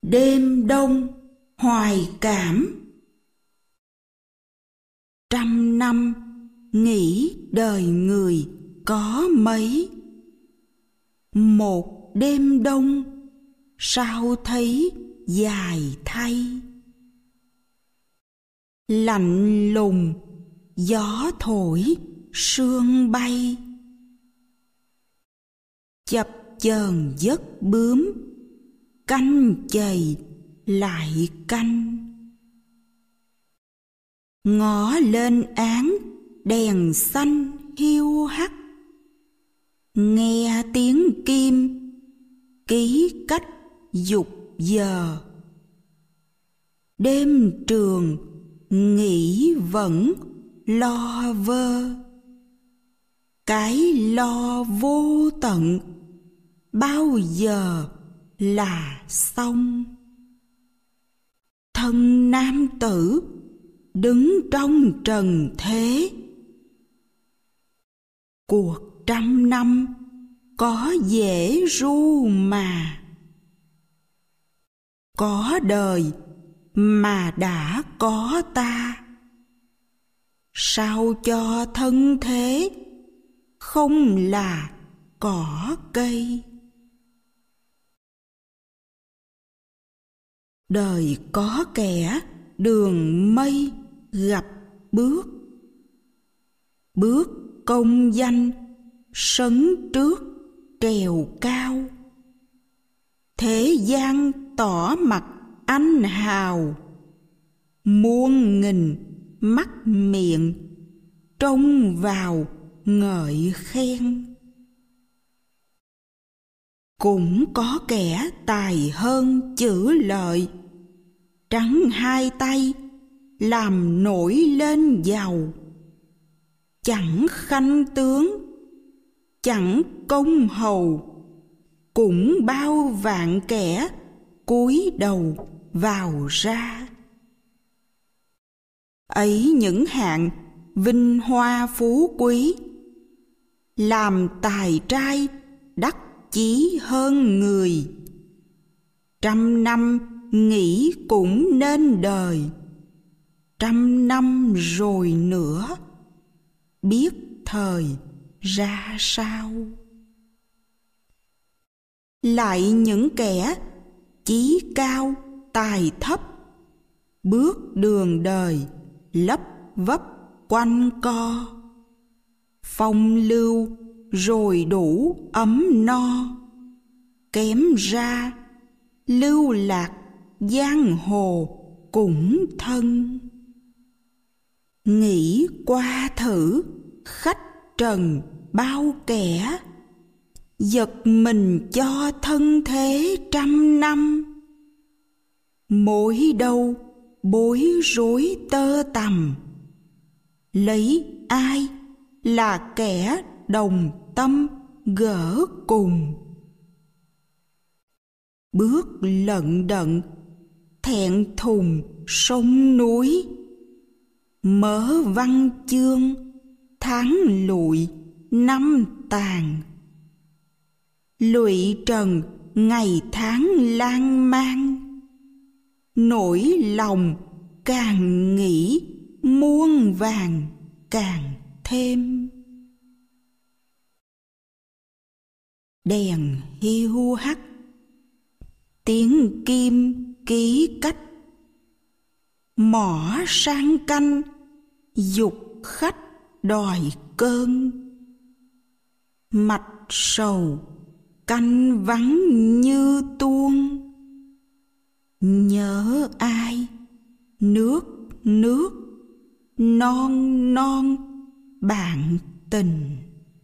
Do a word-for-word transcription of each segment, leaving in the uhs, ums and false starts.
Đêm đông hoài cảm. Trăm năm nghĩ đời người có mấy, một đêm đông sao thấy dài thay. Lạnh lùng gió thổi sương bay, chập chờn giấc bướm canh chày lại canh. Ngó lên áng đèn xanh hiu hắt, nghe tiếng kim ký cách dục giờ. Đêm trường nghĩ vẫn lo vơ, cái lo vô tận bao giờ là xong. Thân nam tử đứng trong trần thế, cuộc trăm năm có dễ ru mà. Có đời mà đã có ta, sao cho thân thế không là cỏ cây. Đời có kẻ đường mây gặp bước, bước công danh sấn trước trèo cao. Thế gian tỏ mặt anh hào, muôn nghìn mắt miệng trông vào ngợi khen. Cũng có kẻ tài hơn chữ lợi, trắng hai tay làm nổi lên giàu. Chẳng khanh tướng, chẳng công hầu, cũng bao vạn kẻ cúi đầu vào ra. Ấy những hạng vinh hoa phú quý, làm tài trai đắc chí hơn người. Trăm năm nghĩ cũng nên đời, trăm năm rồi nữa biết thời ra sao. Lại những kẻ chí cao tài thấp, bước đường đời lấp vấp quanh co. Phong lưu rồi đủ ấm no, kém ra lưu lạc giang hồ cũng thân. Nghĩ qua thử khách trần bao kẻ, giật mình cho thân thế trăm năm. Mỗi đâu bối rối tơ tằm, lấy ai là kẻ đồng tâm gỡ cùng. Bước lận đận thẹn thùng sông núi, mở văn chương tháng lụi năm tàn. Lụy trần ngày tháng lan man, nỗi lòng càng nghĩ muôn vàng càng thêm. Đèn hiu hắt, tiếng kim ký cách, mỏ sang canh dục khách đòi cơn. Mạch sầu canh vắng như tuôn, nhớ ai nước nước non non bạn tình.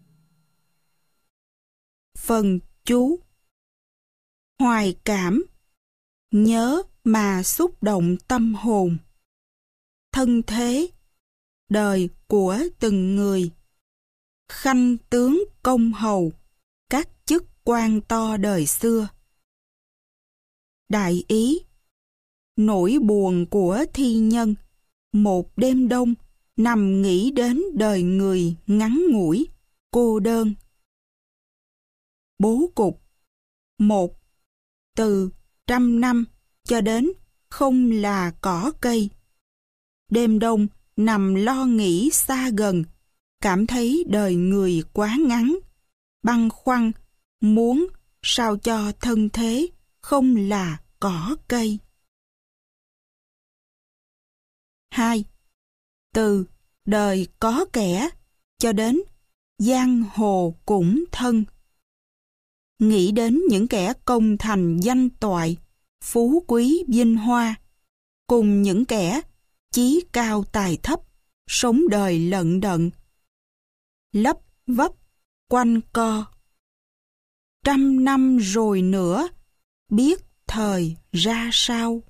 Phần chú. Hoài cảm, nhớ mà xúc động tâm hồn. Thân thế, đời của từng người. Khanh tướng công hầu, các chức quan to đời xưa. Đại ý, nỗi buồn của thi nhân, một đêm đông nằm nghĩ đến đời người ngắn ngủi, cô đơn. Bố cục. Một. Từ trăm năm cho đến không là cỏ cây. Đêm đông nằm lo nghĩ xa gần, cảm thấy đời người quá ngắn, băn khoăn, muốn sao cho thân thế không là cỏ cây. hai. Từ đời có kẻ cho đến giang hồ cũng thân. Nghĩ đến những kẻ công thành danh toại, phú quý vinh hoa, cùng những kẻ chí cao tài thấp, sống đời lận đận, lấp vấp, quanh co. Trăm năm rồi nữa, biết thời ra sao.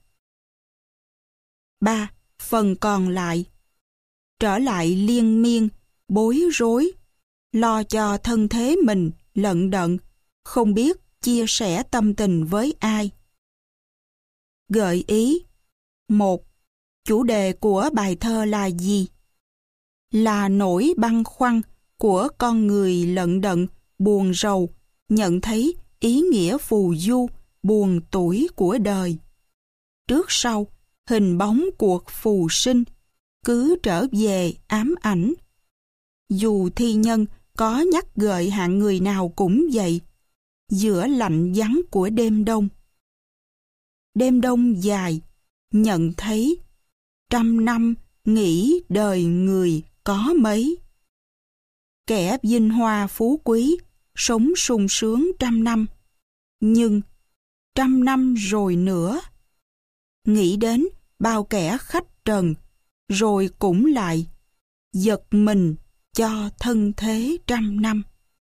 ba. Phần còn lại. Trở lại liên miên, bối rối, lo cho thân thế mình lận đận, không biết chia sẻ tâm tình với ai. Gợi ý. một. Chủ đề của bài thơ là gì? Là nỗi băn khoăn của con người lận đận, buồn rầu, nhận thấy ý nghĩa phù du, buồn tủi của đời. Trước sau, hình bóng cuộc phù sinh, cứ trở về ám ảnh. Dù thi nhân có nhắc gợi hạng người nào cũng vậy, giữa lạnh vắng của đêm đông. Đêm đông dài, nhận thấy, trăm năm nghĩ đời người có mấy. Kẻ vinh hoa phú quý, sống sung sướng trăm năm, nhưng trăm năm rồi nữa. Nghĩ đến bao kẻ khách trần, rồi cũng lại giật mình cho thân thế trăm năm.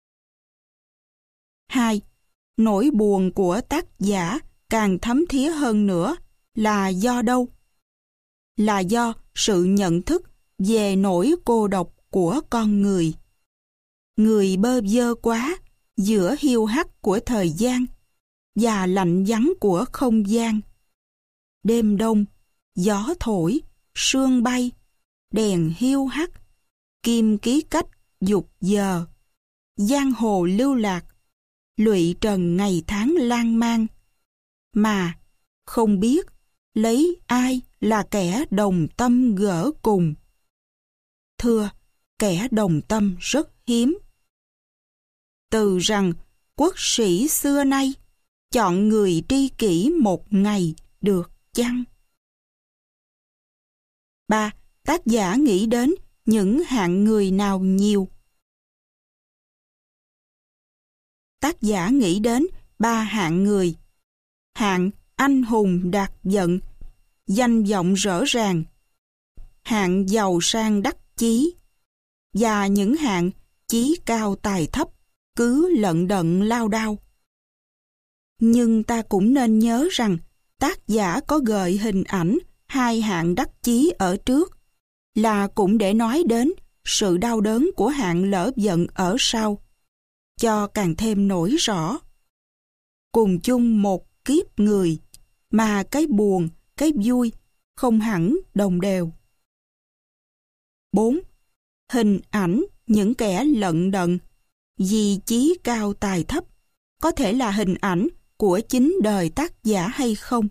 hai. Nỗi buồn của tác giả càng thấm thía hơn nữa là do đâu? Là do sự nhận thức về nỗi cô độc của con người. Người bơ vơ quá giữa hiu hắt của thời gian và lạnh vắng của không gian. Đêm đông, gió thổi, sương bay, đèn hiu hắt, kim ký cách dục giờ, giang hồ lưu lạc, lụy trần ngày tháng lan man, mà không biết lấy ai là kẻ đồng tâm gỡ cùng. Thưa, kẻ đồng tâm rất hiếm. Từ rằng quốc sĩ xưa nay chọn người tri kỷ một ngày được chăng? ba. Tác giả nghĩ đến những hạng người nào nhiều? Tác giả nghĩ đến ba hạng người. Hạng anh hùng đạt giận, danh vọng rõ ràng. Hạng giàu sang đắc chí. Và những hạng chí cao tài thấp, cứ lận đận lao đao. Nhưng ta cũng nên nhớ rằng tác giả có gợi hình ảnh hai hạng đắc chí ở trước, là cũng để nói đến sự đau đớn của hạng lỡ giận ở sau, cho càng thêm nổi rõ. Cùng chung một kiếp người, mà cái buồn, cái vui không hẳn đồng đều. bốn. Hình ảnh những kẻ lận đận, vì chí cao tài thấp, có thể là hình ảnh của chính đời tác giả hay không?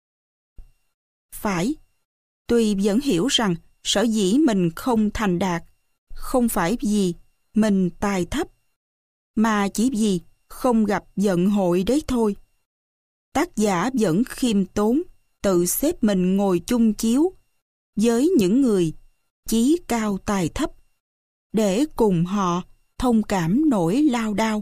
Phải, tuy vẫn hiểu rằng sở dĩ mình không thành đạt, không phải vì mình tài thấp, mà chỉ vì không gặp vận hội đấy thôi. Tác giả vẫn khiêm tốn, tự xếp mình ngồi chung chiếu với những người chí cao tài thấp, để cùng họ thông cảm nỗi lao đao.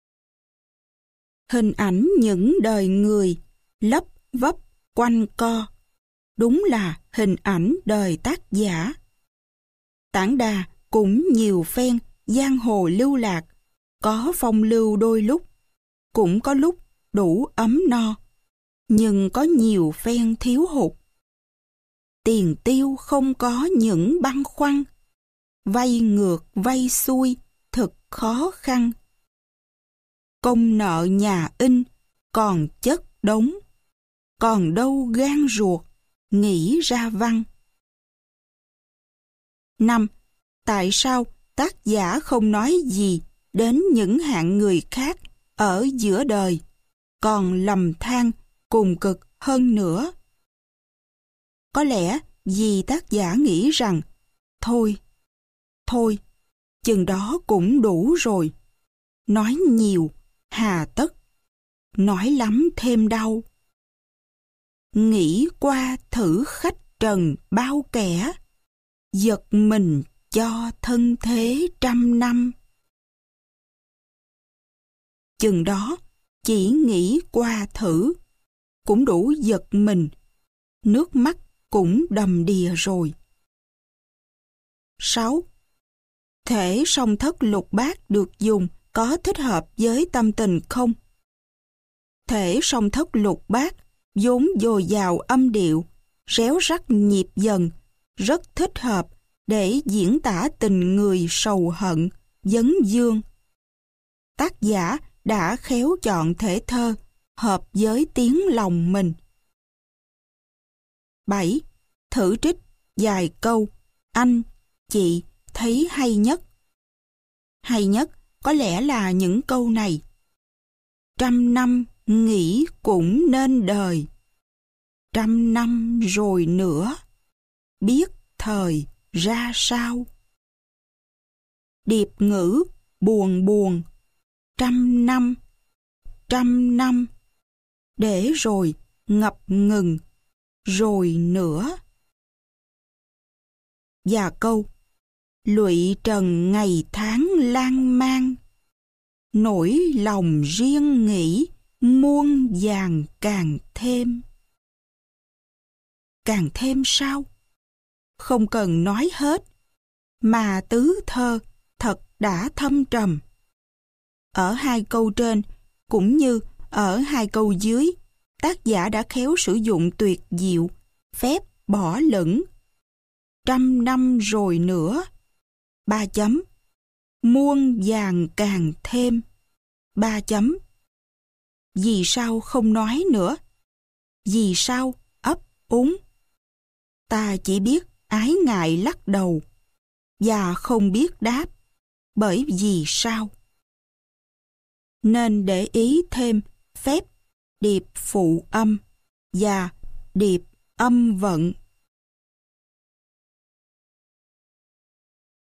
Hình ảnh những đời người lấp vấp quanh co, đúng là hình ảnh đời tác giả. Tản đà cũng nhiều phen giang hồ lưu lạc, có phong lưu đôi lúc, cũng có lúc đủ ấm no, nhưng có nhiều phen thiếu hụt. Tiền tiêu không có những băn khoăn, vay ngược vay xuôi thực khó khăn. Công nợ nhà in còn chất đống, còn đâu gan ruột nghĩ ra văn. năm. Tại sao tác giả không nói gì đến những hạng người khác ở giữa đời, còn lầm than cùng cực hơn nữa. Có lẽ vì tác giả nghĩ rằng thôi, thôi, chừng đó cũng đủ rồi. Nói nhiều, hà tất. Nói lắm thêm đau. Nghĩ qua thử khách trần bao kẻ, giật mình cho thân thế trăm năm. Chừng đó chỉ nghĩ qua thử, cũng đủ giật mình, nước mắt cũng đầm đìa rồi. sáu. Thể song thất lục bát được dùng có thích hợp với tâm tình không? Thể song thất lục bát vốn dồi dào âm điệu, réo rắt nhịp dần, rất thích hợp để diễn tả tình người sầu hận, vấn vương. Tác giả đã khéo chọn thể thơ hợp với tiếng lòng mình. bảy. Thử trích vài câu anh, chị thấy hay nhất. Hay nhất có lẽ là những câu này. Trăm năm nghĩ cũng nên đời, trăm năm rồi nữa, biết thời ra sao. Điệp ngữ buồn buồn, trăm năm, trăm năm, để rồi ngập ngừng, rồi nữa. Và câu lụy trần ngày tháng lan man, nỗi lòng riêng nghĩ muôn vàn càng thêm. Càng thêm sao? Không cần nói hết, mà tứ thơ thật đã thâm trầm. Ở hai câu trên, cũng như ở hai câu dưới, tác giả đã khéo sử dụng tuyệt diệu, phép bỏ lửng. Trăm năm rồi nữa, ba chấm, muôn vàn càng thêm, ba chấm. Vì sao không nói nữa? Vì sao ấp úng? Ta chỉ biết ái ngại lắc đầu, và không biết đáp, bởi vì sao? Nên để ý thêm phép điệp phụ âm và điệp âm vận